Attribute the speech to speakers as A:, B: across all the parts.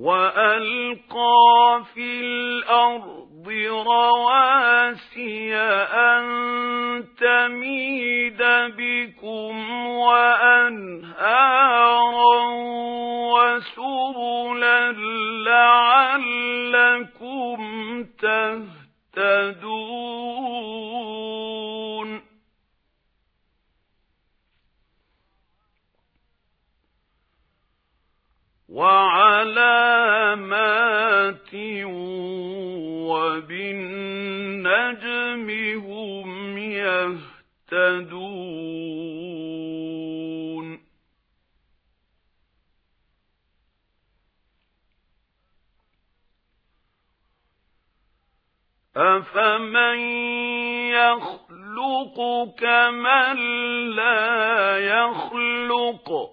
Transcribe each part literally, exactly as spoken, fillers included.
A: وألقى في الأرض رواسي أن تميد بكم وأنهارا وسبلا لعلكم تهتدون وعلامات وبالنجم هم يهتدون أفمن يخلق كمن لا يخلق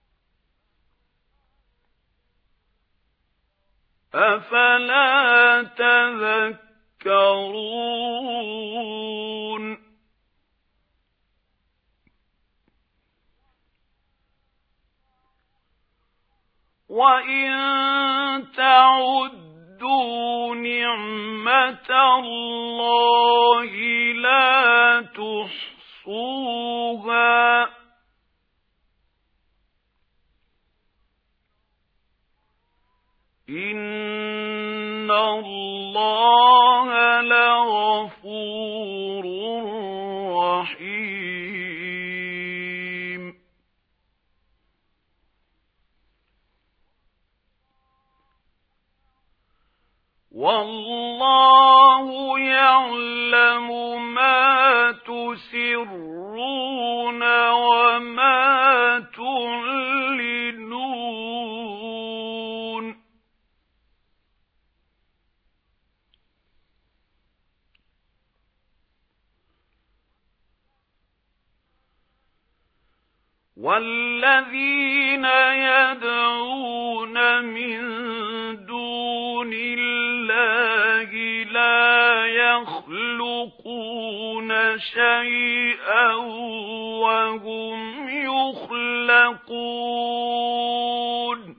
A: أفلا تذكرون وإن تعدوا نعمة الله لا تحصوها إن الله لغفور رحيم والله يعلم ما تسرون وما تعلنون والذين يدعون من دون الله لا يخلقون شيئا وهم يخلقون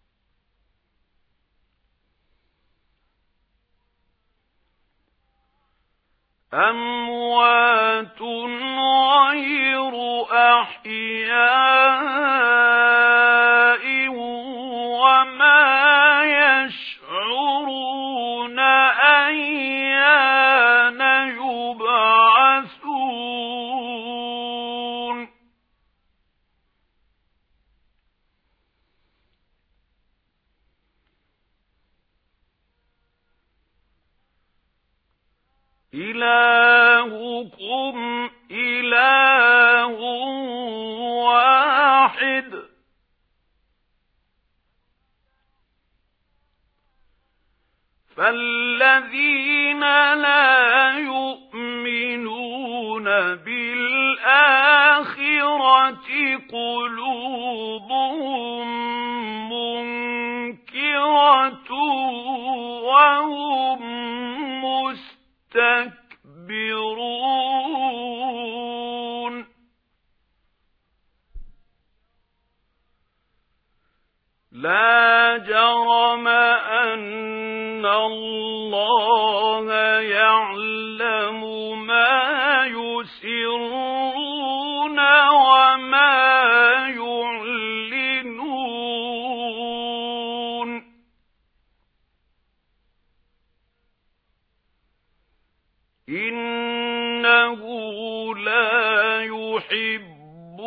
A: أموات غير أحياء وما يشعرون أيان يبعثون إلهكم إله واحد فالذين لا يؤمنون بالآخرة قلوبهم منكرة وهم مستكبرون لا جرم أن الله يعلم ما يسرون وما يعلنون إنه لا يحب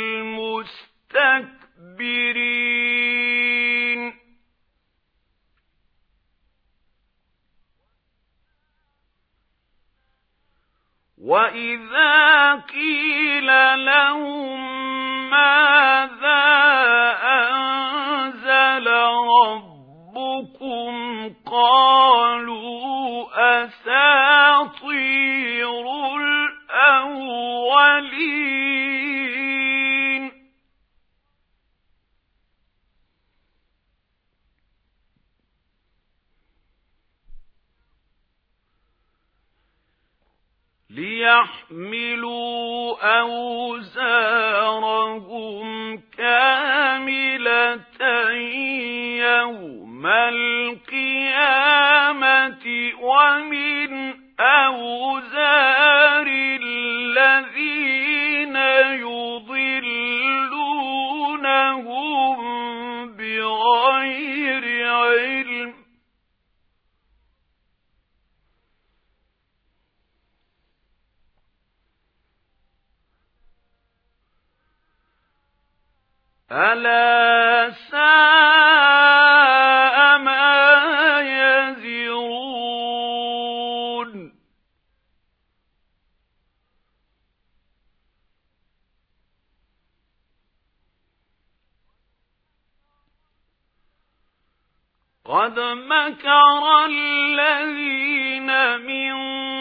A: المستكبرين وإذا قيل لهم ماذا أنزل ربكم قالوا أساطير الأولين ليحملوا أوزارهم كاملة يوم يَوْمَ الْقِيَامَةِ وَمِنْ أَوْزَارِ الَّذِينَ يُضِلُّونَهُم بِغَيْرِ عِلْمٍ أَلَا سَاءَ مَا يَزِرُونَ قَدْ مَكَرَ الَّذِينَ مِنْ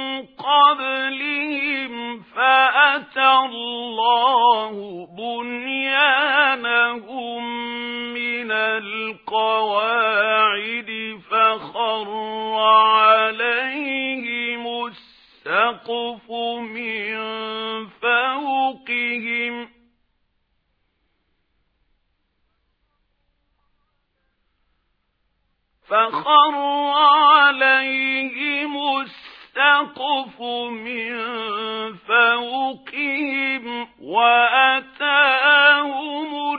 A: قَبْلِهِمْ فَأَتَى اللَّهُ بُنْيَانَهُمْ مِنَ الْقَوَاعِدِ فَخَرَّ عَلَيْهِمُ السَّقْفُ مِنْ فَوْقِهِمْ فَخَرَّ عَلَيْهِمُ السَّقْفُ مِنْ فَوْقِهِمْ وَأَتَاهُمُ